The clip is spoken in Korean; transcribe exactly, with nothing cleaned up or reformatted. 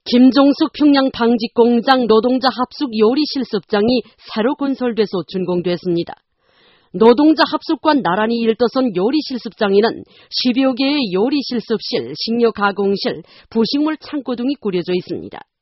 김종숙 평양 방직공장 노동자 합숙 요리 실습장이 새로 건설돼서 준공됐습니다. 노동자 합숙과 나란히 일떠선 요리 실습장에는 십여 개의 요리 실습실, 식료 가공실, 부식물 창고 등이 꾸려져 있습니다.